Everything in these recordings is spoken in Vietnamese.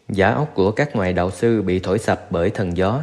Giả ốc của các ngoại đạo sư bị thổi sập bởi thần gió.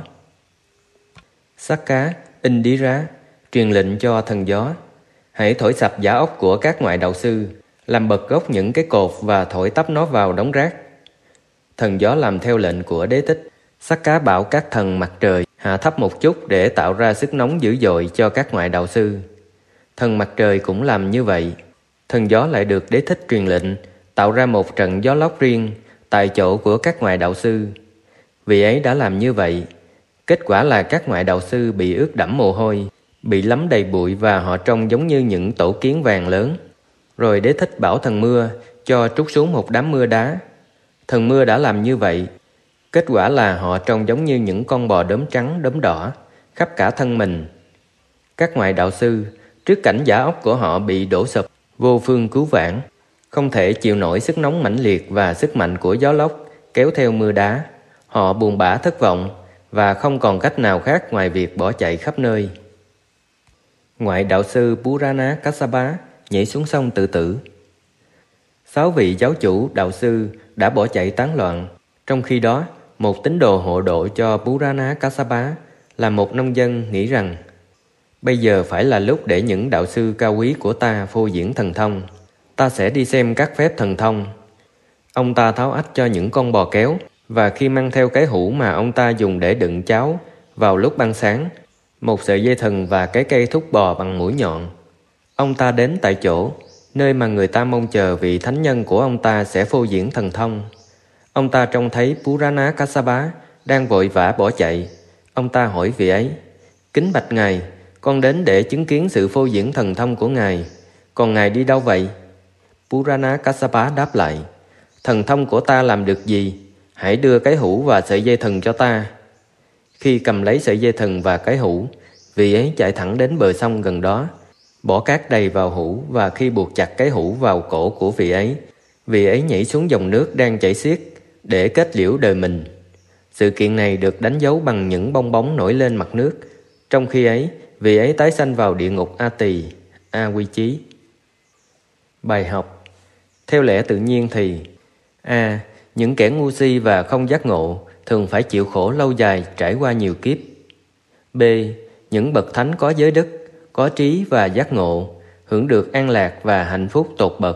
Sakka, Indira truyền lệnh cho thần gió: hãy thổi sập giả ốc của các ngoại đạo sư, làm bật gốc những cái cột và thổi tấp nó vào đống rác. Thần gió làm theo lệnh của đế thích. Sakka bảo các thần mặt trời hạ thấp một chút để tạo ra sức nóng dữ dội cho các ngoại đạo sư. Thần mặt trời cũng làm như vậy. Thần gió lại được đế thích truyền lệnh tạo ra một trận gió lốc riêng tại chỗ của các ngoại đạo sư. Vị ấy đã làm như vậy. Kết quả là các ngoại đạo sư bị ướt đẫm mồ hôi, bị lấm đầy bụi và họ trông giống như những tổ kiến vàng lớn. Rồi đế thích bảo thần mưa cho trút xuống một đám mưa đá. Thần mưa đã làm như vậy. Kết quả là họ trông giống như những con bò đốm trắng đốm đỏ khắp cả thân mình. Các ngoại đạo sư, trước cảnh giả ốc của họ bị đổ sụp, vô phương cứu vãn, không thể chịu nổi sức nóng mãnh liệt và sức mạnh của gió lốc kéo theo mưa đá. Họ buồn bã thất vọng và không còn cách nào khác ngoài việc bỏ chạy khắp nơi. Ngoại đạo sư Purana Kassapa nhảy xuống sông tự tử. 6 vị giáo chủ đạo sư đã bỏ chạy tán loạn. Trong khi đó, một tín đồ hộ độ cho Purana Kassapa là một nông dân nghĩ rằng bây giờ phải là lúc để những đạo sư cao quý của ta phô diễn thần thông. Ta sẽ đi xem các phép thần thông. Ông ta tháo ách cho những con bò kéo, và khi mang theo cái hũ mà ông ta dùng để đựng cháo vào lúc ban sáng, một sợi dây thừng và cái cây thúc bò bằng mũi nhọn. Ông ta đến tại chỗ, nơi mà người ta mong chờ vị thánh nhân của ông ta sẽ phô diễn thần thông. Ông ta trông thấy Purana Kassapa đang vội vã bỏ chạy. Ông ta hỏi vị ấy: kính bạch ngài, con đến để chứng kiến sự phô diễn thần thông của ngài. Còn ngài đi đâu vậy? Purana Kassapa đáp lại: thần thông của ta làm được gì? Hãy đưa cái hũ và sợi dây thừng cho ta. Khi cầm lấy sợi dây thừng và cái hũ, vị ấy chạy thẳng đến bờ sông gần đó, bỏ cát đầy vào hũ, và khi buộc chặt cái hũ vào cổ của vị ấy nhảy xuống dòng nước đang chảy xiết để kết liễu đời mình. Sự kiện này được đánh dấu bằng những bong bóng nổi lên mặt nước. Trong khi ấy, vị ấy tái sanh vào địa ngục A Tỳ, A Quy Chí. Bài học: theo lẽ tự nhiên thì A. Những kẻ ngu si và không giác ngộ thường phải chịu khổ lâu dài trải qua nhiều kiếp. B. Những bậc thánh có giới đức, có trí và giác ngộ hưởng được an lạc và hạnh phúc tột bậc.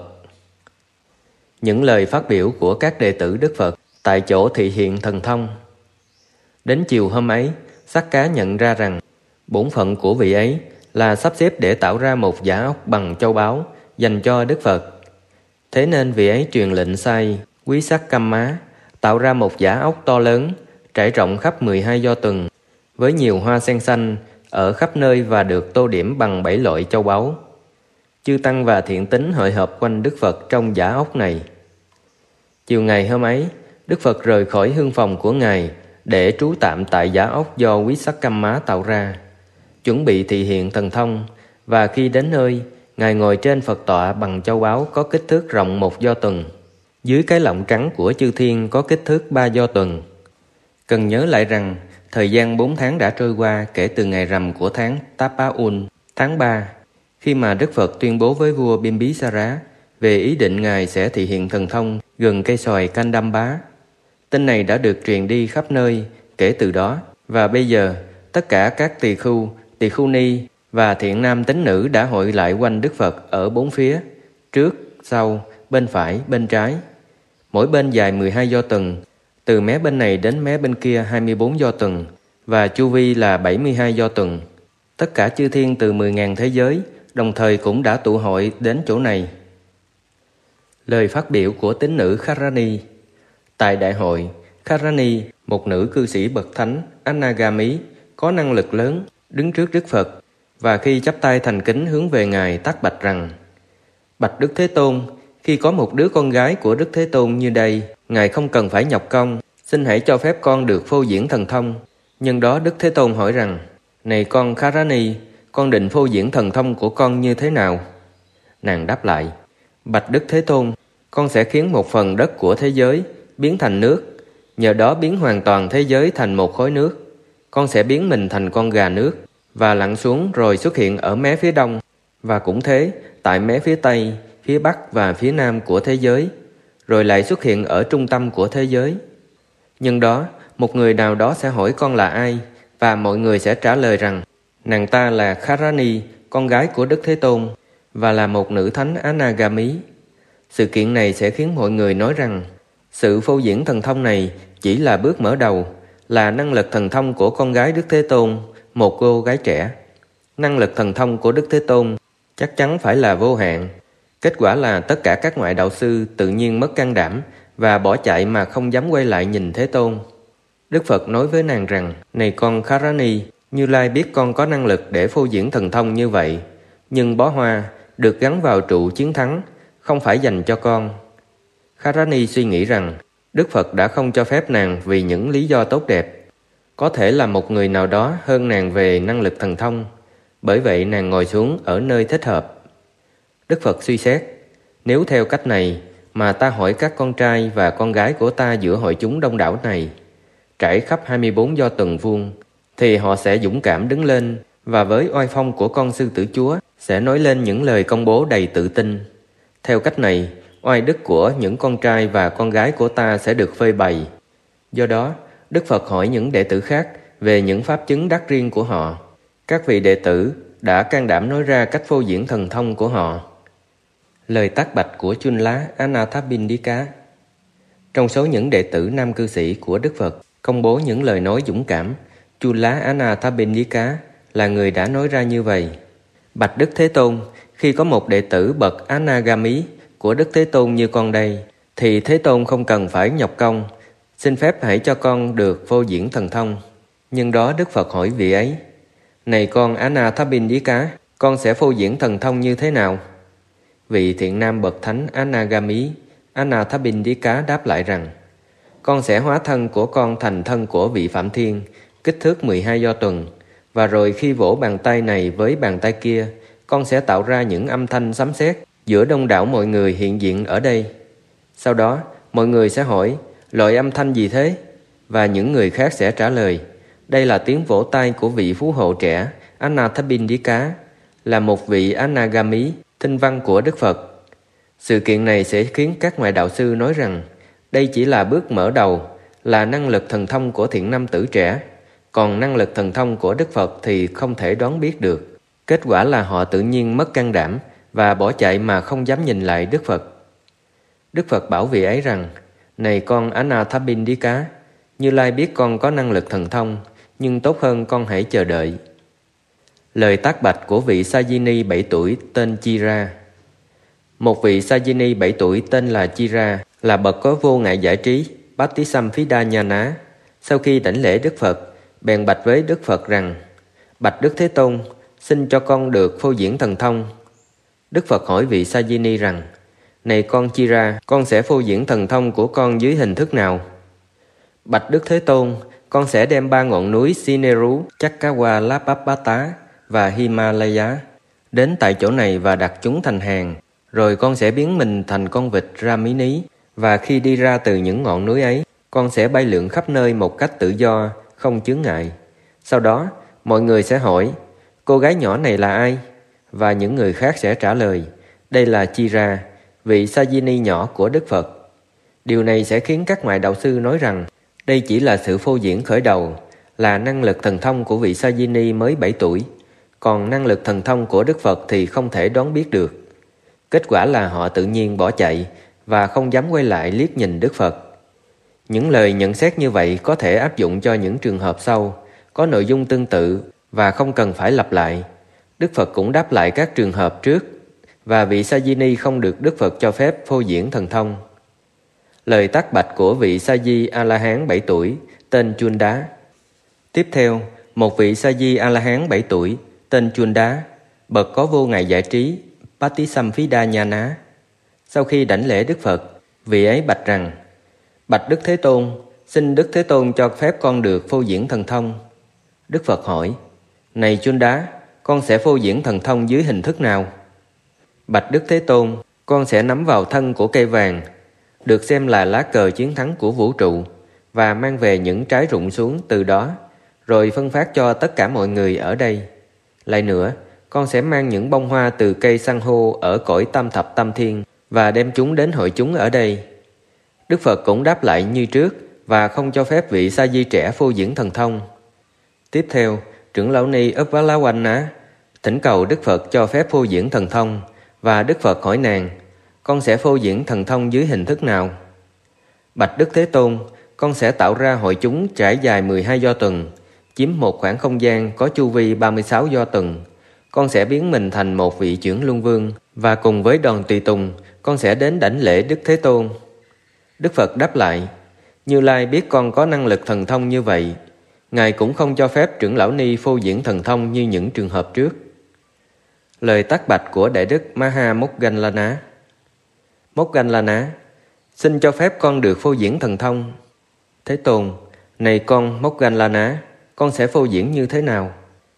Những lời phát biểu của các đệ tử Đức Phật tại chỗ thị hiện thần thông. Đến chiều hôm ấy, Sakka nhận ra rằng bổn phận của vị ấy là sắp xếp để tạo ra một giả ốc bằng châu báu dành cho Đức Phật. Thế nên vị ấy truyền lệnh sai Visakkamma tạo ra một giả ốc to lớn trải rộng khắp 12 do tuần với nhiều hoa sen xanh ở khắp nơi và được tô điểm bằng 7 loại châu báu. Chư tăng và thiện tín hội họp quanh Đức Phật trong giả ốc này. Chiều ngày hôm ấy, Đức Phật rời khỏi hương phòng của Ngài để trú tạm tại giả ốc do Visakkamma tạo ra, chuẩn bị thị hiện thần thông. Và khi đến nơi, Ngài ngồi trên Phật tọa bằng châu báu có kích thước rộng 1 do tuần. Dưới cái lọng trắng của chư thiên có kích thước 3 do tuần. Cần nhớ lại rằng thời gian 4 tháng đã trôi qua kể từ ngày rằm của tháng Tapaun, tháng 3, khi mà Đức Phật tuyên bố với vua Bimbisara về ý định Ngài sẽ thị hiện thần thông gần cây xoài Kandamba. Tin này đã được truyền đi khắp nơi kể từ đó, và bây giờ tất cả các tỳ khu ni và thiện nam tín nữ đã hội lại quanh Đức Phật ở 4 phía, trước, sau, bên phải, bên trái. Mỗi bên dài 12 do tuần, từ mé bên này đến mé bên kia 24 do tuần, và chu vi là 72 do tuần. Tất cả chư thiên từ 10.000 thế giới đồng thời cũng đã tụ hội đến chỗ này. Lời phát biểu của tín nữ Kharani. Tại đại hội, Kharani, một nữ cư sĩ bậc thánh Anagami có năng lực lớn, đứng trước Đức Phật, và khi chắp tay thành kính hướng về Ngài tác bạch rằng: bạch Đức Thế Tôn, khi có một đứa con gái của Đức Thế Tôn như đây, Ngài không cần phải nhọc công, xin hãy cho phép con được phô diễn thần thông. Nhân đó Đức Thế Tôn hỏi rằng: này con Kharani, con định phô diễn thần thông của con như thế nào? Nàng đáp lại: bạch Đức Thế Tôn, con sẽ khiến một phần đất của thế giới biến thành nước, nhờ đó biến hoàn toàn thế giới thành một khối nước. Con sẽ biến mình thành con gà nước và lặn xuống rồi xuất hiện ở mé phía đông, và cũng thế tại mé phía tây, phía bắc và phía nam của thế giới, rồi lại xuất hiện ở trung tâm của thế giới. Nhân đó, một người nào đó sẽ hỏi con là ai, và mọi người sẽ trả lời rằng nàng ta là Kharani, con gái của Đức Thế Tôn, và là một nữ thánh Anagami. Sự kiện này sẽ khiến mọi người nói rằng sự phô diễn thần thông này chỉ là bước mở đầu, là năng lực thần thông của con gái Đức Thế Tôn, một cô gái trẻ. Năng lực thần thông của Đức Thế Tôn chắc chắn phải là vô hạn. Kết quả là tất cả các ngoại đạo sư tự nhiên mất can đảm và bỏ chạy mà không dám quay lại nhìn Thế Tôn. Đức Phật nói với nàng rằng: này con Kharani, Như Lai biết con có năng lực để phô diễn thần thông như vậy, nhưng bó hoa được gắn vào trụ chiến thắng không phải dành cho con. Kharani suy nghĩ rằng Đức Phật đã không cho phép nàng vì những lý do tốt đẹp. Có thể là một người nào đó hơn nàng về năng lực thần thông, bởi vậy nàng ngồi xuống ở nơi thích hợp. Đức Phật suy xét, nếu theo cách này mà ta hỏi các con trai và con gái của ta giữa hội chúng đông đảo này, trải khắp 24 do tuần vuông, thì họ sẽ dũng cảm đứng lên và với oai phong của con sư tử chúa sẽ nói lên những lời công bố đầy tự tin. Theo cách này, oai đức của những con trai và con gái của ta sẽ được phơi bày. Do đó, Đức Phật hỏi những đệ tử khác về những pháp chứng đắc riêng của họ. Các vị đệ tử đã can đảm nói ra cách phô diễn thần thông của họ. Lời tác bạch của Chunla Anathapindika. Trong số những đệ tử nam cư sĩ của Đức Phật công bố những lời nói dũng cảm, Chunla Anathapindika là người đã nói ra như vậy: bạch Đức Thế Tôn, khi có một đệ tử bậc Anagami của Đức Thế Tôn như con đây, thì Thế Tôn không cần phải nhọc công, xin phép hãy cho con được phô diễn thần thông. Nhưng đó Đức Phật hỏi vị ấy: này con Anathapindika, con sẽ phô diễn thần thông như thế nào? Vị thiện nam bậc thánh Anagami Anathapindika đáp lại rằng: con sẽ hóa thân của con thành thân của vị Phạm Thiên, kích thước 12 do tuần, và rồi khi vỗ bàn tay này với bàn tay kia, con sẽ tạo ra những âm thanh sấm sét giữa đông đảo mọi người hiện diện ở đây. Sau đó, mọi người sẽ hỏi: loại âm thanh gì thế? Và những người khác sẽ trả lời: đây là tiếng vỗ tay của vị phú hộ trẻ Anathapindika, là một vị Anagami, thinh văn của Đức Phật. Sự kiện này sẽ khiến các ngoại đạo sư nói rằng đây chỉ là bước mở đầu, là năng lực thần thông của thiện nam tử trẻ, còn năng lực thần thông của Đức Phật thì không thể đoán biết được. Kết quả là họ tự nhiên mất can đảm và bỏ chạy mà không dám nhìn lại Đức Phật. Đức Phật bảo vị ấy rằng: này con Anathapindika, Như Lai biết con có năng lực thần thông, nhưng tốt hơn con hãy chờ đợi. Lời tác bạch của vị Sajini 7 tuổi tên Chira. Một vị Sajini 7 tuổi tên là Chira là bậc có vô ngại giải trí Patisamphidañāna. Sau khi đảnh lễ Đức Phật, bèn bạch với Đức Phật rằng: bạch Đức Thế Tôn, xin cho con được phô diễn thần thông. Đức Phật hỏi vị Sajini rằng: này con Chira, con sẽ phô diễn thần thông của con dưới hình thức nào? Bạch Đức Thế Tôn, con sẽ đem 3 ngọn núi Sineru, Chakawalapapata và Himalaya đến tại chỗ này và đặt chúng thành hàng. Rồi con sẽ biến mình thành con vịt Ramini, và khi đi ra từ những ngọn núi ấy, con sẽ bay lượn khắp nơi một cách tự do, không chướng ngại. Sau đó, mọi người sẽ hỏi: cô gái nhỏ này là ai? Và những người khác sẽ trả lời: đây là Chira, vị Sajini nhỏ của Đức Phật. Điều này sẽ khiến các ngoại đạo sư nói rằng đây chỉ là sự phô diễn khởi đầu, là năng lực thần thông của vị Sajini mới 7 tuổi, còn năng lực thần thông của Đức Phật thì không thể đoán biết được. Kết quả là họ tự nhiên bỏ chạy và không dám quay lại liếc nhìn Đức Phật. Những lời nhận xét như vậy có thể áp dụng cho những trường hợp sau, có nội dung tương tự và không cần phải lặp lại. Đức Phật cũng đáp lại các trường hợp trước, và vị Sajini không được Đức Phật cho phép phô diễn thần thông. Lời tác bạch của vị Sa-di A-la-hán 7 tuổi tên Chunda. Tiếp theo, một vị Sa-di A-la-hán 7 tuổi tên Chunda, bậc có vô ngại giải trí Patisamphidañāna. Sau khi đảnh lễ Đức Phật, vị ấy bạch rằng: bạch Đức Thế Tôn, xin Đức Thế Tôn cho phép con được phô diễn thần thông. Đức Phật hỏi: này Chunda, con sẽ phô diễn thần thông dưới hình thức nào? Bạch Đức Thế Tôn, con sẽ nắm vào thân của cây vàng, được xem là lá cờ chiến thắng của vũ trụ, và mang về những trái rụng xuống từ đó, rồi phân phát cho tất cả mọi người ở đây. Lại nữa, con sẽ mang những bông hoa từ cây san hô ở cõi tam thập tam thiên và đem chúng đến hội chúng ở đây. Đức Phật cũng đáp lại như trước và không cho phép vị sa di trẻ phô diễn thần thông. Tiếp theo, trưởng lão ni Upalawanna thỉnh cầu Đức Phật cho phép phô diễn thần thông, và Đức Phật hỏi nàng: con sẽ phô diễn thần thông dưới hình thức nào? Bạch Đức Thế Tôn, con sẽ tạo ra hội chúng trải dài 12 do tuần, chiếm một khoảng không gian có chu vi 36 do tuần. Con sẽ biến mình thành một vị chuyển luân vương, và cùng với đoàn tùy tùng, con sẽ đến đảnh lễ Đức Thế Tôn. Đức Phật đáp lại: Như Lai biết con có năng lực thần thông như vậy, Ngài cũng không cho phép trưởng lão ni phô diễn thần thông như những trường hợp trước. Lời tác bạch của Đại Đức Maha Moggallana. Moggallana: xin cho phép con được phô diễn thần thông. Thế Tôn: này con Moggallana, con sẽ phô diễn như thế nào?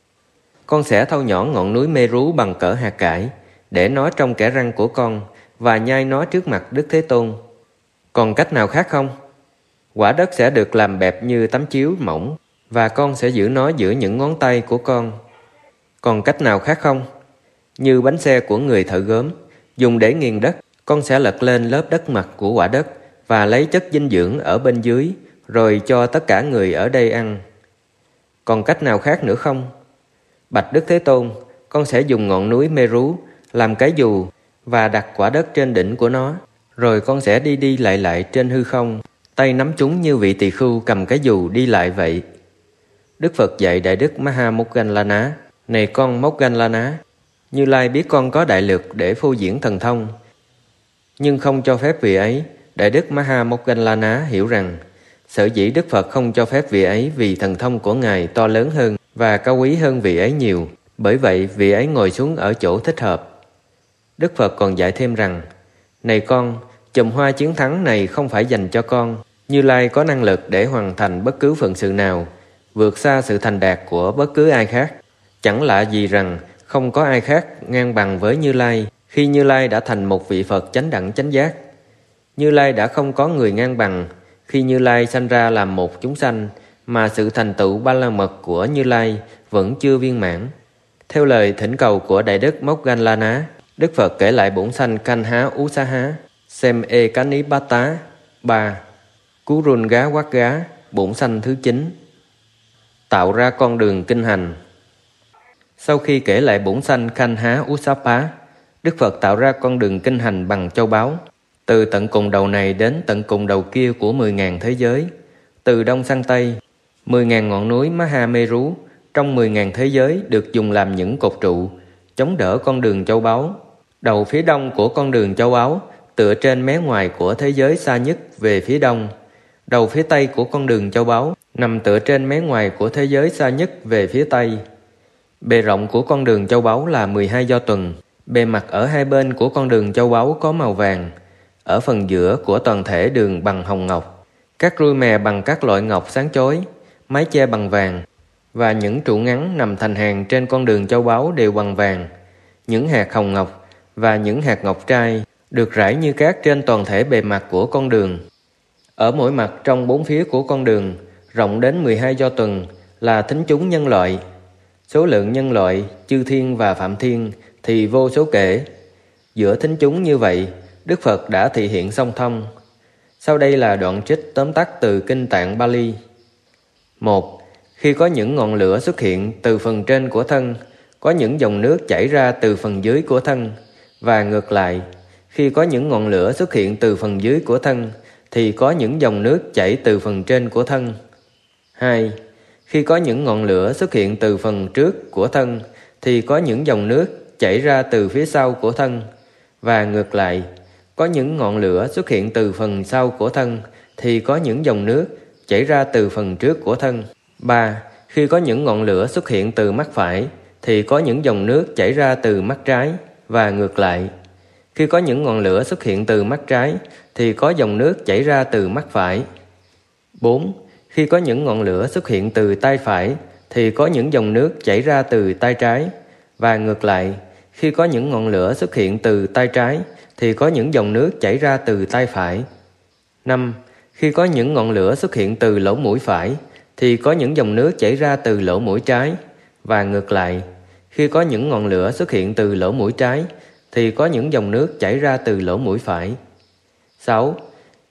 Con sẽ thâu nhỏ ngọn núi Meru bằng cỡ hạt cải, để nó trong kẽ răng của con, và nhai nó trước mặt Đức Thế Tôn. Còn cách nào khác không? Quả đất sẽ được làm bẹp như tấm chiếu mỏng, và con sẽ giữ nó giữa những ngón tay của con. Còn cách nào khác không? Như bánh xe của người thợ gốm, dùng để nghiền đất, con sẽ lật lên lớp đất mặt của quả đất, và lấy chất dinh dưỡng ở bên dưới, rồi cho tất cả người ở đây ăn. Còn cách nào khác nữa không? Bạch Đức Thế Tôn, con sẽ dùng ngọn núi Meru làm cái dù, và đặt quả đất trên đỉnh của nó, rồi con sẽ đi đi lại lại trên hư không, tay nắm chúng như vị tỳ khưu cầm cái dù đi lại vậy. Đức Phật dạy Đại Đức Maha Moggallana: này con Moggallana, Như Lai biết con có đại lực để phô diễn thần thông, nhưng không cho phép vị ấy. Đại Đức Maha Moggallana hiểu rằng sở dĩ Đức Phật không cho phép vị ấy vì thần thông của Ngài to lớn hơn và cao quý hơn vị ấy nhiều, bởi vậy vị ấy ngồi xuống ở chỗ thích hợp. Đức Phật còn dạy thêm rằng: này con, chùm hoa chiến thắng này không phải dành cho con. Như Lai có năng lực để hoàn thành bất cứ phận sự nào, vượt xa sự thành đạt của bất cứ ai khác. Chẳng lạ gì rằng không có ai khác ngang bằng với Như Lai khi Như Lai đã thành một vị Phật chánh đẳng chánh giác. Như Lai đã không có người ngang bằng khi Như Lai sanh ra làm một chúng sanh, mà sự thành tựu ba la mật của Như Lai vẫn chưa viên mãn. Theo lời thỉnh cầu của Đại Đức Moggallana, Đức Phật kể lại bổn sanh Kanha Usaha Sem Ekanipata 3 Kurunga Wagga, bổn sanh thứ 9. Tạo ra con đường kinh hành. Sau khi kể lại bổn sanh Kanha Usapa, Đức Phật tạo ra con đường kinh hành bằng châu báu, từ tận cùng đầu này đến tận cùng đầu kia của 10.000 thế giới, từ đông sang tây. 10.000 ngọn núi Mahameru trong 10.000 thế giới được dùng làm những cột trụ chống đỡ con đường châu báu. Đầu phía đông của con đường châu báu tựa trên mé ngoài của thế giới xa nhất về phía đông. Đầu phía tây của con đường châu báu nằm tựa trên mé ngoài của thế giới xa nhất về phía tây. Bề rộng của con đường châu báu là 12 do tuần. Bề mặt ở hai bên của con đường châu báu có màu vàng. Ở phần giữa của toàn thể đường bằng hồng ngọc, các rui mè bằng các loại ngọc sáng chói, mái che bằng vàng, và những trụ ngắn nằm thành hàng trên con đường châu báu đều bằng vàng. Những hạt hồng ngọc và những hạt ngọc trai được rải như cát trên toàn thể bề mặt của con đường. Ở mỗi mặt trong 4 phía của con đường, rộng đến 12 do tuần, là thính chúng nhân loại. Số lượng nhân loại, chư thiên và phạm thiên thì vô số kể. Giữa thính chúng như vậy, Đức Phật đã thị hiện song thông. Sau đây là đoạn trích tóm tắt từ Kinh Tạng Bali. 1. Khi có những ngọn lửa xuất hiện từ phần trên của thân, có những dòng nước chảy ra từ phần dưới của thân, và ngược lại, khi có những ngọn lửa xuất hiện từ phần dưới của thân, thì có những dòng nước chảy từ phần trên của thân. 2. Khi có những ngọn lửa xuất hiện từ phần trước của thân, thì có những dòng nước chảy ra từ phía sau của thân, và ngược lại, có những ngọn lửa xuất hiện từ phần sau của thân, thì có những dòng nước chảy ra từ phần trước của thân. 3. Khi có những ngọn lửa xuất hiện từ mắt phải, thì có những dòng nước chảy ra từ mắt trái, và ngược lại. Khi có những ngọn lửa xuất hiện từ mắt trái, thì có dòng nước chảy ra từ mắt phải. 4. Khi có những ngọn lửa xuất hiện từ tay phải, thì có những dòng nước chảy ra từ tay trái, và ngược lại. Khi có những ngọn lửa xuất hiện từ tay trái, thì có những dòng nước chảy ra từ tay phải. 5. Khi có những ngọn lửa xuất hiện từ lỗ mũi phải, thì có những dòng nước chảy ra từ lỗ mũi trái, và ngược lại. Khi có những ngọn lửa xuất hiện từ lỗ mũi trái, thì có những dòng nước chảy ra từ lỗ mũi phải. 6.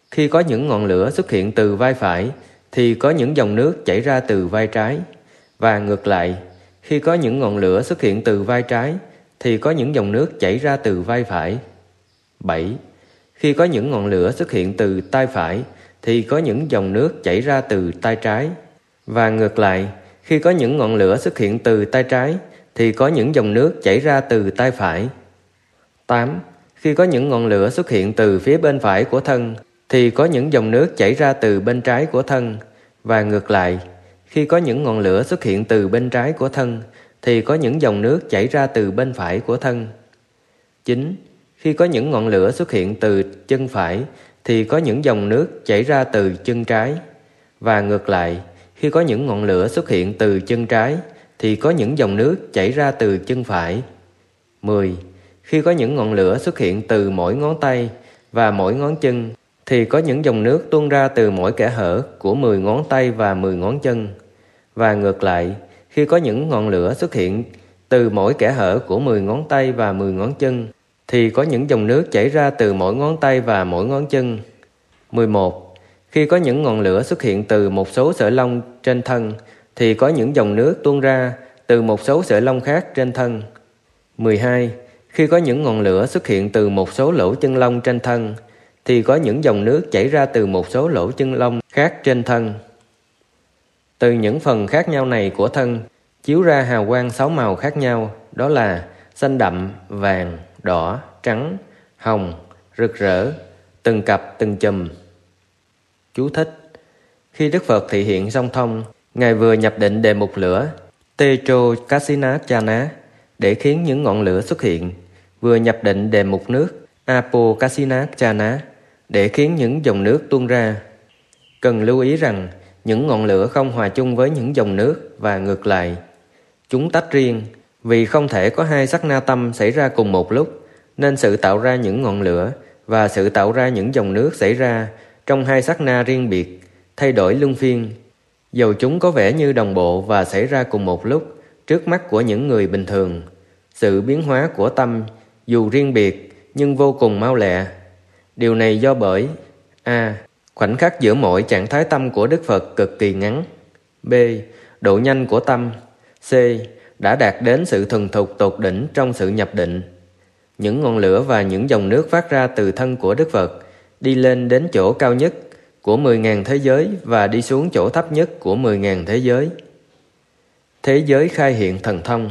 Khi có những ngọn lửa xuất hiện từ vai phải thì có những dòng nước chảy ra từ vai trái, và ngược lại, khi có những ngọn lửa xuất hiện từ vai trái thì có những dòng nước chảy ra từ vai phải. 7. Khi có những ngọn lửa xuất hiện từ tay phải thì có những dòng nước chảy ra từ tay trái, và ngược lại, khi có những ngọn lửa xuất hiện từ tay trái thì có những dòng nước chảy ra từ tay phải. 8. Khi có những ngọn lửa xuất hiện từ phía bên phải của thân thì có những dòng nước chảy ra từ bên trái của thân, và ngược lại, khi có những ngọn lửa xuất hiện từ bên trái của thân thì có những dòng nước chảy ra từ bên phải của thân. 9. Khi có những ngọn lửa xuất hiện từ chân phải thì có những dòng nước chảy ra từ chân trái, và ngược lại, khi có những ngọn lửa xuất hiện từ chân trái thì có những dòng nước chảy ra từ chân phải. 10. Khi có những ngọn lửa xuất hiện từ mỗi ngón tay và mỗi ngón chân thì có những dòng nước tuôn ra từ mỗi kẽ hở của 10 ngón tay và 10 ngón chân. Và ngược lại, khi có những ngọn lửa xuất hiện từ mỗi kẽ hở của 10 ngón tay và 10 ngón chân thì có những dòng nước chảy ra từ mỗi ngón tay và mỗi ngón chân. 11. Khi có những ngọn lửa xuất hiện từ một số sợi lông trên thân thì có những dòng nước tuôn ra từ một số sợi lông khác trên thân. 12. Khi có những ngọn lửa xuất hiện từ một số lỗ chân lông trên thân thì có những dòng nước chảy ra từ một số lỗ chân lông khác trên thân. Từ những phần khác nhau này của thân chiếu ra hào quang 6 màu khác nhau, đó là xanh đậm, vàng, đỏ, trắng, hồng, rực rỡ, từng cặp từng chùm. Chú thích: Khi Đức Phật thị hiện song thông, Ngài vừa nhập định đề mục lửa Tejo Kasina Chana để khiến những ngọn lửa xuất hiện, vừa nhập định đề mục nước Apo Kasina Chana để khiến những dòng nước tuôn ra. Cần lưu ý rằng những ngọn lửa không hòa chung với những dòng nước, và ngược lại, chúng tách riêng, vì không thể có hai sát na tâm xảy ra cùng một lúc, nên sự tạo ra những ngọn lửa và sự tạo ra những dòng nước xảy ra trong hai sát na riêng biệt, thay đổi luân phiên. Dầu chúng có vẻ như đồng bộ và xảy ra cùng một lúc trước mắt của những người bình thường, sự biến hóa của tâm dù riêng biệt nhưng vô cùng mau lẹ. Điều này do bởi a. Khoảnh khắc giữa mỗi trạng thái tâm của Đức Phật cực kỳ ngắn. B. Độ nhanh của tâm. C. Đã đạt đến sự thuần thục tột đỉnh trong sự nhập định. Những ngọn lửa và những dòng nước phát ra từ thân của Đức Phật đi lên đến chỗ cao nhất của 10.000 thế giới và đi xuống chỗ thấp nhất của 10.000 thế giới. Thế giới khai hiện thần thông.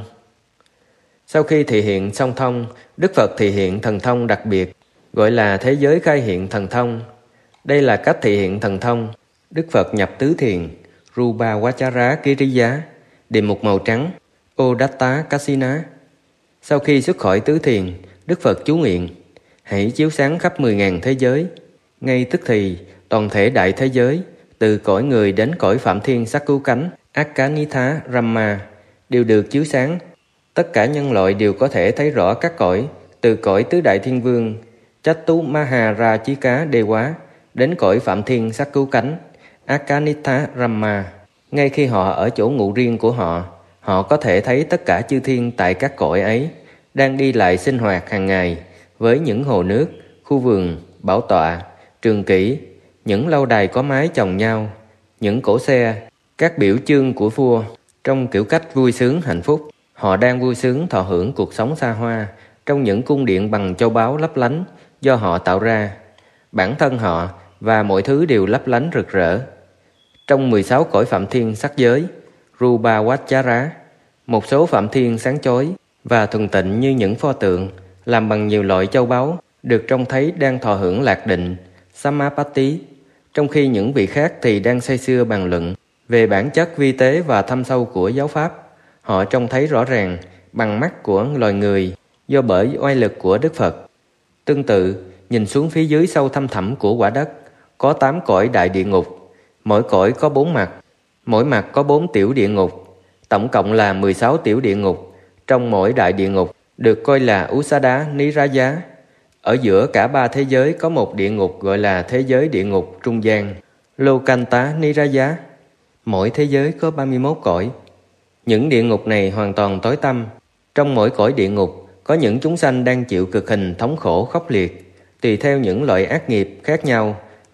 Sau khi thị hiện song thông, Đức Phật thị hiện thần thông đặc biệt, gọi là thế giới khai hiện thần thông. Đây là cách thị hiện thần thông. Đức Phật nhập tứ thiền, Rupa Vachara Kiriya, đề mục màu trắng, Odatta Kasina. Sau khi xuất khỏi tứ thiền, Đức Phật chú nguyện: hãy chiếu sáng khắp 10.000 thế giới. Ngay tức thì, toàn thể đại thế giới, từ cõi người đến cõi Phạm Thiên sắc cứu cánh, Akanitha Rama, đều được chiếu sáng. Tất cả nhân loại đều có thể thấy rõ các cõi, từ cõi tứ đại thiên vương, Chattu Maharajika Dewa, đến cõi Phạm Thiên sắc cứu cánh, Akanitha Rama. Ngay khi họ ở chỗ ngụ riêng của họ, họ có thể thấy tất cả chư thiên tại các cõi ấy đang đi lại sinh hoạt hàng ngày với những hồ nước, khu vườn, bảo tọa, trường kỷ, những lâu đài có mái chồng nhau, những cỗ xe, các biểu chương của vua. Trong kiểu cách vui sướng hạnh phúc, họ đang vui sướng thọ hưởng cuộc sống xa hoa trong những cung điện bằng châu báu lấp lánh do họ tạo ra. Bản thân họ và mọi thứ đều lấp lánh rực rỡ. Trong 16 cõi Phạm Thiên sắc giới, Rupa Vachara, một số Phạm Thiên sáng chói và thuần tịnh như những pho tượng làm bằng nhiều loại châu báu được trông thấy đang thọ hưởng lạc định, Samapatti, trong khi những vị khác thì đang say sưa bàn luận về bản chất vi tế và thâm sâu của giáo pháp. Họ trông thấy rõ ràng bằng mắt của loài người do bởi oai lực của Đức Phật. Tương tự, nhìn xuống phía dưới sâu thăm thẳm của quả đất, có 8 cõi đại địa ngục, mỗi cõi có 4 mặt, mỗi mặt có 4 tiểu địa ngục, tổng cộng là 16 tiểu địa ngục. Trong mỗi đại địa ngục được coi là Usada Niraya. Ở giữa cả 3 thế giới có một địa ngục gọi là thế giới địa ngục trung gian, Lokanta Niraya. Mỗi thế giới có 31 cõi. Những địa ngục này hoàn toàn tối tăm. Trong mỗi cõi địa ngục có những chúng sanh đang chịu cực hình thống khổ khốc liệt, tùy theo những loại ác nghiệp khác nhau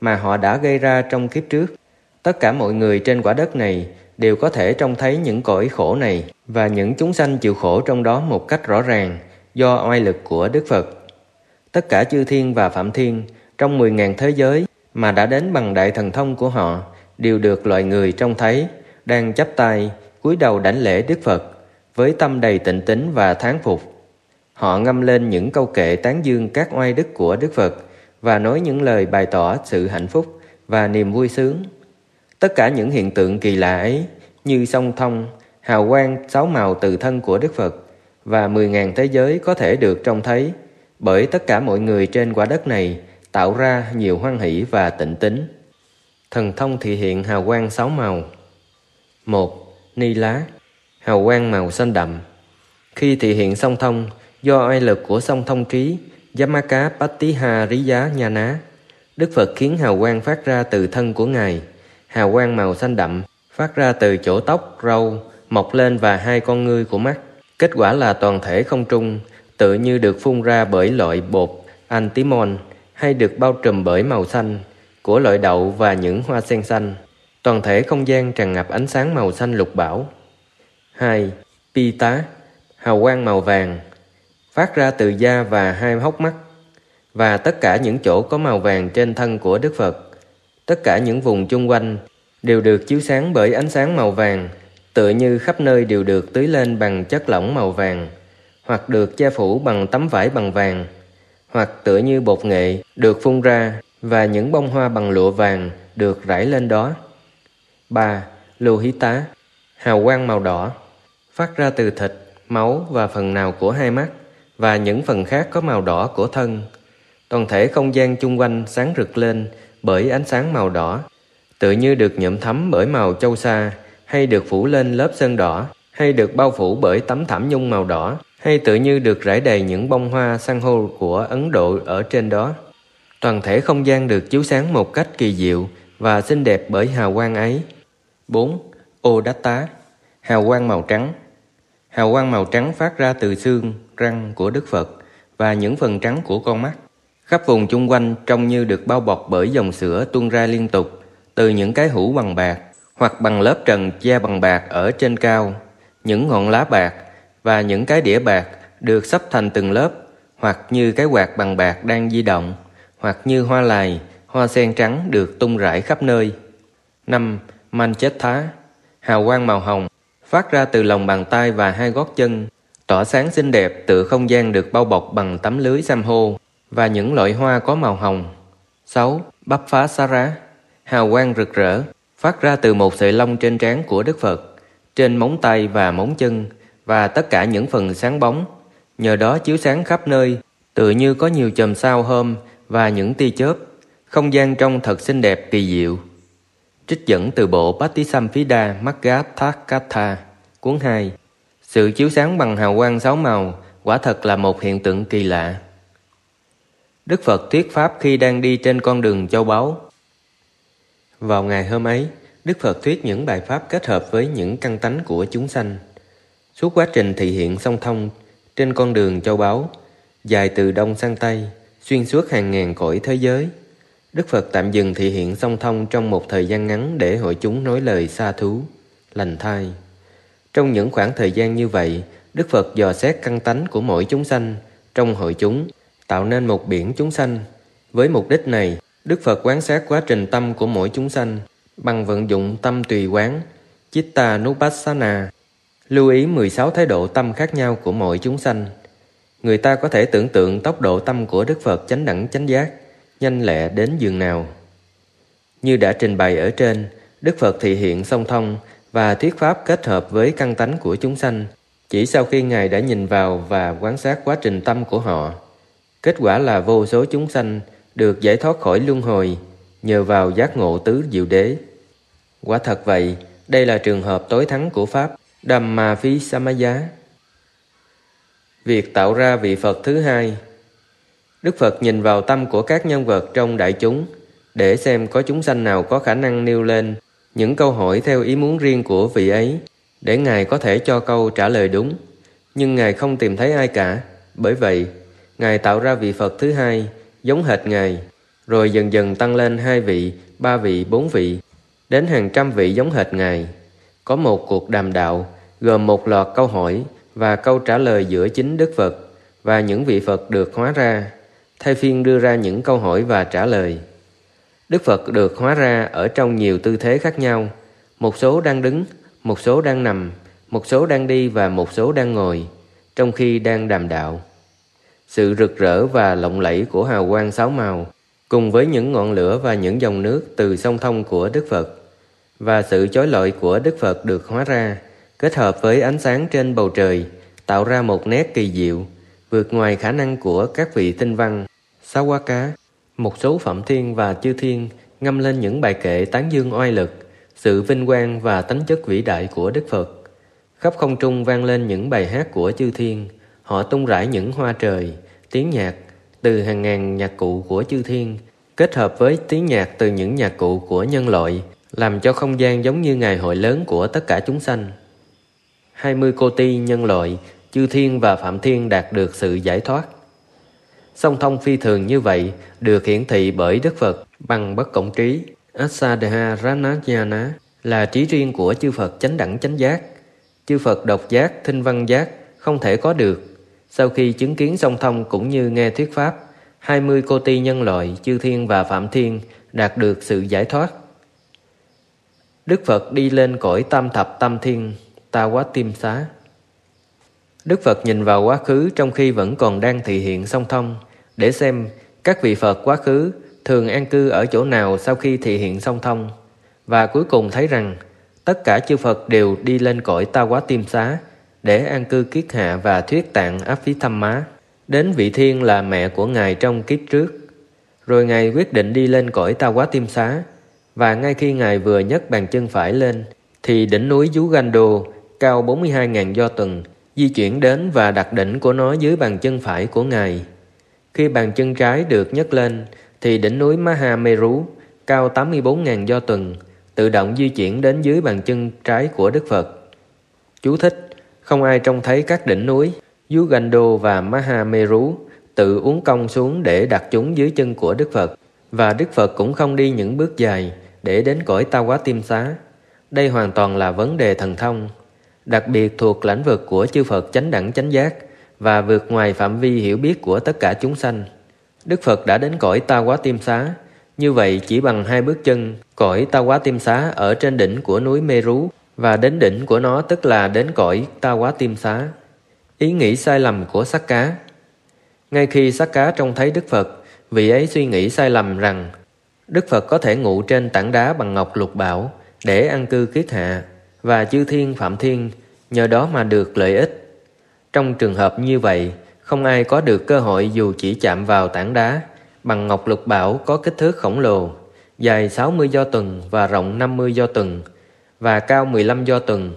mà họ đã gây ra trong kiếp trước. Tất cả mọi người trên quả đất này đều có thể trông thấy những cõi khổ này và những chúng sanh chịu khổ trong đó một cách rõ ràng do oai lực của Đức Phật. Tất cả chư thiên và phạm thiên trong 10.000 thế giới mà đã đến bằng đại thần thông của họ đều được loài người trông thấy, đang chắp tay, cúi đầu đảnh lễ Đức Phật với tâm đầy tịnh tín và thán phục. Họ ngâm lên những câu kệ tán dương các oai đức của Đức Phật và nói những lời bày tỏ sự hạnh phúc và niềm vui sướng. Tất cả những hiện tượng kỳ lạ ấy như song thông, hào quang 6 màu từ thân của Đức Phật và 10.000 thế giới có thể được trông thấy bởi tất cả mọi người trên quả đất này tạo ra nhiều hoan hỷ và tịnh tín. Thần thông thị hiện hào quang 6 màu. 1. Ni lá, hào quang màu xanh đậm. Khi thị hiện song thông, do oai lực của song thông trí Yamaka Patihariya Nhana, Đức Phật khiến hào quang phát ra từ thân của Ngài. Hào quang màu xanh đậm phát ra từ chỗ tóc, râu, mọc lên và 2 con ngươi của mắt. Kết quả là toàn thể không trung, tự như được phun ra bởi loại bột antimon hay được bao trùm bởi màu xanh của loại đậu và những hoa sen xanh. Toàn thể không gian tràn ngập ánh sáng màu xanh lục bảo. 2. Pita, hào quang màu vàng, phát ra từ da và 2 hốc mắt và tất cả những chỗ có màu vàng trên thân của Đức Phật. Tất cả những vùng chung quanh đều được chiếu sáng bởi ánh sáng màu vàng, tựa như khắp nơi đều được tưới lên bằng chất lỏng màu vàng, hoặc được che phủ bằng tấm vải bằng vàng, hoặc tựa như bột nghệ được phun ra và những bông hoa bằng lụa vàng được rải lên đó. 3. Lohita, hào quang màu đỏ, phát ra từ thịt, máu và phần nào của 2 mắt và những phần khác có màu đỏ của thân. Toàn thể không gian chung quanh sáng rực lên bởi ánh sáng màu đỏ, tự như được nhuộm thắm bởi màu châu sa, hay được phủ lên lớp sơn đỏ, hay được bao phủ bởi tấm thảm nhung màu đỏ, hay tự như được rải đầy những bông hoa san hô của Ấn Độ ở trên đó. Toàn thể không gian được chiếu sáng một cách kỳ diệu và xinh đẹp bởi hào quang ấy. 4. Odatta, hào quang màu trắng. Hào quang màu trắng phát ra từ xương, răng của Đức Phật và những phần trắng của con mắt. Khắp vùng chung quanh trông như được bao bọc bởi dòng sữa tuôn ra liên tục từ những cái hũ bằng bạc hoặc bằng lớp trần da bằng bạc ở trên cao. Những ngọn lá bạc và những cái đĩa bạc được xấp thành từng lớp, hoặc như cái quạt bằng bạc đang di động, hoặc như hoa lài, hoa sen trắng được tung rải khắp nơi. 5. Manchetta, hào quang màu hồng, phát ra từ lòng bàn tay và 2 gót chân, tỏa sáng xinh đẹp tựa không gian được bao bọc bằng tấm lưới sam hô và những loại hoa có màu hồng. 6. Bhaffasara, hào quang rực rỡ, phát ra từ một sợi lông trên trán của Đức Phật, trên móng tay và móng chân và tất cả những phần sáng bóng, nhờ đó chiếu sáng khắp nơi, tựa như có nhiều chòm sao hôm và những tia chớp. Không gian trông thật xinh đẹp kỳ diệu. Trích dẫn từ bộ Patisamphida Maggathakatha, cuốn 2. Sự chiếu sáng bằng hào quang 6 màu quả thật là một hiện tượng kỳ lạ. Đức Phật thuyết pháp khi đang đi trên con đường châu báu. Vào ngày hôm ấy, Đức Phật thuyết những bài pháp kết hợp với những căn tánh của chúng sanh. Suốt quá trình thị hiện song thông trên con đường châu báu, dài từ đông sang tây, xuyên suốt hàng ngàn cõi thế giới, Đức Phật tạm dừng thị hiện song thông trong một thời gian ngắn để hội chúng nói lời sa thú, lành thai. Trong những khoảng thời gian như vậy, Đức Phật dò xét căn tánh của mỗi chúng sanh trong hội chúng, tạo nên một biển chúng sanh. Với mục đích này, Đức Phật quan sát quá trình tâm của mỗi chúng sanh bằng vận dụng tâm tùy quán, Chitta-nupassana, lưu ý 16 thái độ tâm khác nhau của mỗi chúng sanh. Người ta có thể tưởng tượng tốc độ tâm của Đức Phật chánh đẳng chánh giác nhanh lẹ đến giường nào. Như đã trình bày ở trên, Đức Phật thị hiện song thông và thuyết pháp kết hợp với căn tánh của chúng sanh chỉ sau khi Ngài đã nhìn vào và quan sát quá trình tâm của họ. Kết quả là vô số chúng sanh được giải thoát khỏi luân hồi nhờ vào giác ngộ tứ diệu đế. Quả thật vậy, đây là trường hợp tối thắng của Pháp Dhammavicamaya. Việc tạo ra vị Phật thứ hai. Đức Phật nhìn vào tâm của các nhân vật trong đại chúng để xem có chúng sanh nào có khả năng nêu lên những câu hỏi theo ý muốn riêng của vị ấy, để Ngài có thể cho câu trả lời đúng. Nhưng Ngài không tìm thấy ai cả. Bởi vậy, Ngài tạo ra vị Phật thứ hai giống hệt Ngài. rồi dần dần tăng lên 2 vị, 3 vị, 4 vị, đến hàng trăm vị giống hệt Ngài. Có một cuộc đàm đạo gồm một loạt câu hỏi và câu trả lời giữa chính Đức Phật và những vị Phật được hóa ra, thay phiên đưa ra những câu hỏi và trả lời. Đức Phật được hóa ra ở trong nhiều tư thế khác nhau, một số đang đứng, một số đang nằm, một số đang đi và một số đang ngồi, trong khi đang đàm đạo. Sự rực rỡ và lộng lẫy của hào quang 6 màu, cùng với những ngọn lửa và những dòng nước từ song thông của Đức Phật, và sự chói lọi của Đức Phật được hóa ra, kết hợp với ánh sáng trên bầu trời, tạo ra một nét kỳ diệu, vượt ngoài khả năng của các vị tinh văn, Sāvaka. Một số Phạm Thiên và Chư Thiên ngâm lên những bài kệ tán dương oai lực, sự vinh quang và tánh chất vĩ đại của Đức Phật. Khắp không trung vang lên những bài hát của Chư Thiên, họ tung rải những hoa trời, tiếng nhạc từ hàng ngàn nhạc cụ của Chư Thiên, kết hợp với tiếng nhạc từ những nhạc cụ của nhân loại, làm cho không gian giống như ngày hội lớn của tất cả chúng sanh. 20 cô ti nhân loại, Chư Thiên và Phạm Thiên đạt được sự giải thoát. Song thông phi thường như vậy được hiển thị bởi Đức Phật bằng bất cộng trí, Asadha Ranajana, là trí riêng của chư Phật chánh đẳng chánh giác. Chư Phật độc giác, thinh văn giác không thể có được. Sau khi chứng kiến song thông cũng như nghe thuyết pháp, 20 cô ti nhân loại, Chư Thiên và Phạm Thiên đạt được sự giải thoát. Đức Phật đi lên cõi tam thập tam thiên, Tawatimsa. Đức Phật nhìn vào quá khứ trong khi vẫn còn đang thị hiện song thông, để xem các vị Phật quá khứ thường an cư ở chỗ nào sau khi thị hiện song thông, và cuối cùng thấy rằng tất cả chư Phật đều đi lên cõi Tawatimsa để an cư kiết hạ và thuyết tạng Abhidhamma đến vị Thiên là mẹ của Ngài trong kiếp trước. Rồi Ngài quyết định đi lên cõi Tawatimsa, và ngay khi Ngài vừa nhấc bàn chân phải lên thì đỉnh núi Yugandho cao 42.000 do tuần di chuyển đến và đặt đỉnh của nó dưới bàn chân phải của Ngài. Khi bàn chân trái được nhấc lên thì đỉnh núi Mahameru cao 84.000 do tuần tự động di chuyển đến dưới bàn chân trái của Đức Phật. Chú thích: không ai trông thấy các đỉnh núi Yugandho và Mahameru tự uốn cong xuống để đặt chúng dưới chân của Đức Phật, và Đức Phật cũng không đi những bước dài để đến cõi Tawatimsa. Đây hoàn toàn là vấn đề thần thông, đặc biệt thuộc lãnh vực của chư Phật chánh đẳng chánh giác và vượt ngoài phạm vi hiểu biết của tất cả chúng sanh. Đức Phật đã đến cõi Tawatimsa. Như vậy chỉ bằng 2 bước chân, cõi Tawatimsa ở trên đỉnh của núi Meru, và đến đỉnh của nó tức là đến cõi Tawatimsa. Ý nghĩ sai lầm của Sakka. Ngay khi Sakka trông thấy Đức Phật, vị ấy suy nghĩ sai lầm rằng Đức Phật có thể ngụ trên tảng đá bằng ngọc lục bảo để an cư kiết hạ, và Chư Thiên Phạm Thiên nhờ đó mà được lợi ích. Trong trường hợp như vậy, không ai có được cơ hội dù chỉ chạm vào tảng đá bằng ngọc lục bảo có kích thước khổng lồ, dài 60 do tuần và rộng 50 do tuần và cao 15 do tuần.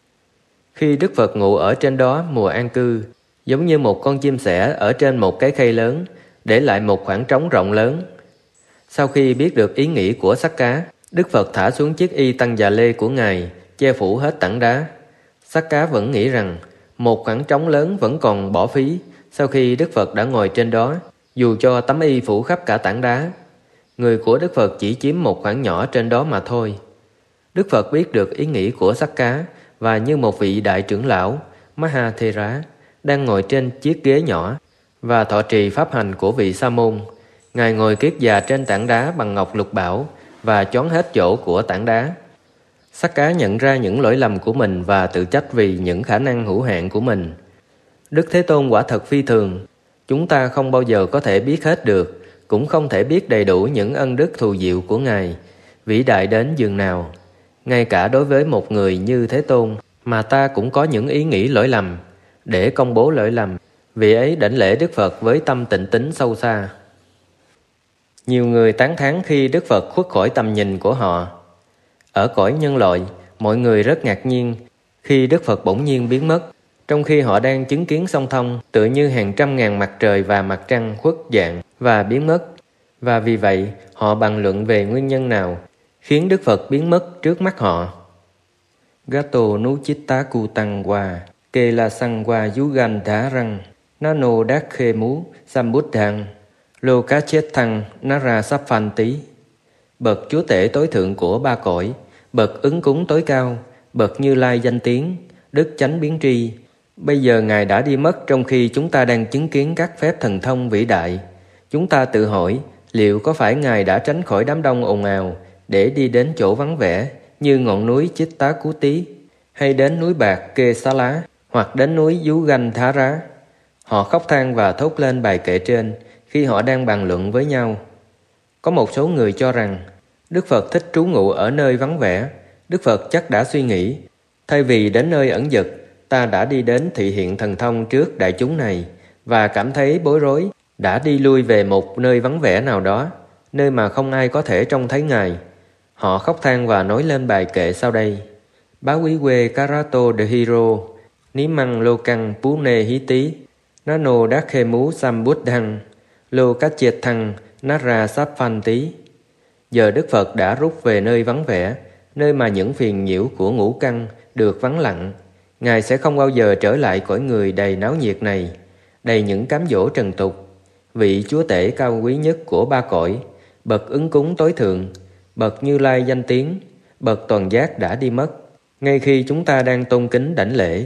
Khi Đức Phật ngụ ở trên đó mùa an cư, giống như một con chim sẻ ở trên một cái khay lớn, để lại một khoảng trống rộng lớn. Sau khi biết được ý nghĩ của Sakka, Đức Phật thả xuống chiếc y tăng già lê của Ngài, che phủ hết tảng đá. Sakka vẫn nghĩ rằng một khoảng trống lớn vẫn còn bỏ phí sau khi Đức Phật đã ngồi trên đó, dù cho tấm y phủ khắp cả tảng đá. Người của Đức Phật chỉ chiếm một khoảng nhỏ trên đó mà thôi. Đức Phật biết được ý nghĩ của Sakka, và như một vị đại trưởng lão, Mahathera, đang ngồi trên chiếc ghế nhỏ và thọ trì pháp hành của vị Sa môn. Ngài ngồi kiết già trên tảng đá bằng ngọc lục bảo và choán hết chỗ của tảng đá. Sakka nhận ra những lỗi lầm của mình và tự trách vì những khả năng hữu hạn của mình. Đức Thế Tôn quả thật phi thường. Chúng ta không bao giờ có thể biết hết được, cũng không thể biết đầy đủ những ân đức thù diệu của Ngài, vĩ đại đến dường nào. Ngay cả đối với một người như Thế Tôn mà ta cũng có những ý nghĩ lỗi lầm. Để công bố lỗi lầm, vị ấy đảnh lễ Đức Phật với tâm tịnh tín sâu xa. Nhiều người tán thán khi Đức Phật khuất khỏi tầm nhìn của họ. Ở cõi nhân loại, mọi người rất ngạc nhiên khi Đức Phật bỗng nhiên biến mất, trong khi họ đang chứng kiến song thông tựa như hàng trăm ngàn mặt trời và mặt trăng khuất dạng và biến mất. Và vì vậy, họ bàn luận về nguyên nhân nào khiến Đức Phật biến mất trước mắt họ. Gato nuchitta kutangwa kela sangwa yugandharang nano dakhe mu sambuddhang Lokachetthang Narasaphanti, bậc chúa tể tối thượng của ba cõi, bậc ứng cúng tối cao, bậc Như Lai danh tiếng, đức chánh biến tri. Bây giờ Ngài đã đi mất trong khi chúng ta đang chứng kiến các phép thần thông vĩ đại. Chúng ta tự hỏi, liệu có phải Ngài đã tránh khỏi đám đông ồn ào để đi đến chỗ vắng vẻ như ngọn núi Chitta-Kúti, hay đến núi bạc Kê-xá-lá, hoặc đến núi Dú-ganh-thá-rá? Họ khóc than và thốt lên bài kệ trên khi họ đang bàn luận với nhau. Có một số người cho rằng Đức Phật thích trú ngụ ở nơi vắng vẻ. Đức Phật chắc đã suy nghĩ, thay vì đến nơi ẩn dật, ta đã đi đến thị hiện thần thông trước đại chúng này, và cảm thấy bối rối, đã đi lui về một nơi vắng vẻ nào đó, nơi mà không ai có thể trông thấy Ngài. Họ khóc than và nói lên bài kệ sau đây: Bá quý quê Karato de Hiro, Ní măng lô căng Pune hí tí, Nano đắc khê mú Sambuddhang, Lô cách triệt thăng Nara sáp phan tí. Giờ Đức Phật đã rút về nơi vắng vẻ, nơi mà những phiền nhiễu của ngũ căn được vắng lặng. Ngài sẽ không bao giờ trở lại cõi người đầy náo nhiệt này, đầy những cám dỗ trần tục. Vị chúa tể cao quý nhất của ba cõi, bậc ứng cúng tối thượng, bậc Như Lai danh tiếng, bậc toàn giác đã đi mất, ngay khi chúng ta đang tôn kính đảnh lễ.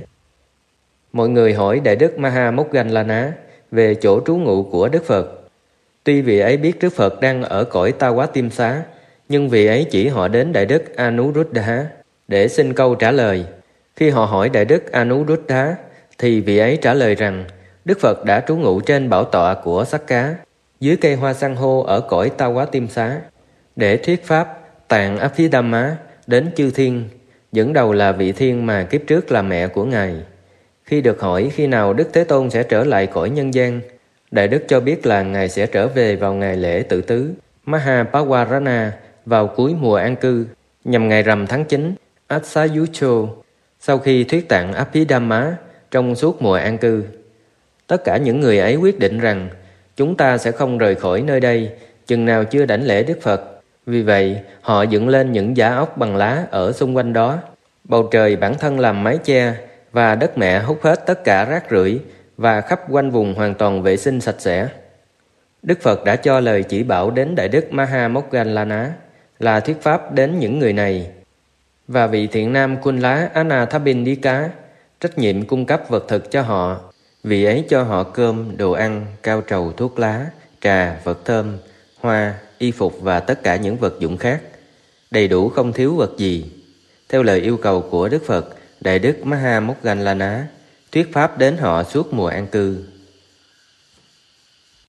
Mọi người hỏi Đại Đức Maha Moggallana về chỗ trú ngụ của Đức Phật. Tuy vị ấy biết Đức Phật đang ở cõi Tawatimsa, nhưng vị ấy chỉ họ đến Đại Đức Anuruddha để xin câu trả lời. Khi họ hỏi Đại Đức Anuruddha, thì vị ấy trả lời rằng Đức Phật đã trú ngụ trên bảo tọa của Sắc Cá, dưới cây hoa san hô ở cõi Tawatimsa, để thuyết pháp tạng Abhidhamma đến chư thiên, dẫn đầu là vị thiên mà kiếp trước là mẹ của Ngài. Khi được hỏi khi nào Đức Thế Tôn sẽ trở lại cõi nhân gian, Đại Đức cho biết là Ngài sẽ trở về vào ngày lễ tự tứ Mahapawarana vào cuối mùa an cư, nhằm ngày rằm tháng 9 Atsayucho, sau khi thuyết tạng Abhidhamma trong suốt mùa an cư. Tất cả những người ấy quyết định rằng chúng ta sẽ không rời khỏi nơi đây chừng nào chưa đảnh lễ Đức Phật. Vì vậy, họ dựng lên những giá ốc bằng lá ở xung quanh đó. Bầu trời bản thân làm mái che, và đất mẹ hút hết tất cả rác rưởi và khắp quanh vùng hoàn toàn vệ sinh sạch sẽ. Đức Phật đã cho lời chỉ bảo đến Đại Đức Maha Moggallana là thuyết pháp đến những người này, và vị thiện nam Kunla Anathapindika trách nhiệm cung cấp vật thực cho họ. Vị ấy cho họ cơm, đồ ăn, cao trầu, thuốc lá, trà, vật thơm, hoa, y phục và tất cả những vật dụng khác, đầy đủ không thiếu vật gì. Theo lời yêu cầu của Đức Phật, Đại Đức Maha Moggallana thuyết pháp đến họ suốt mùa an cư.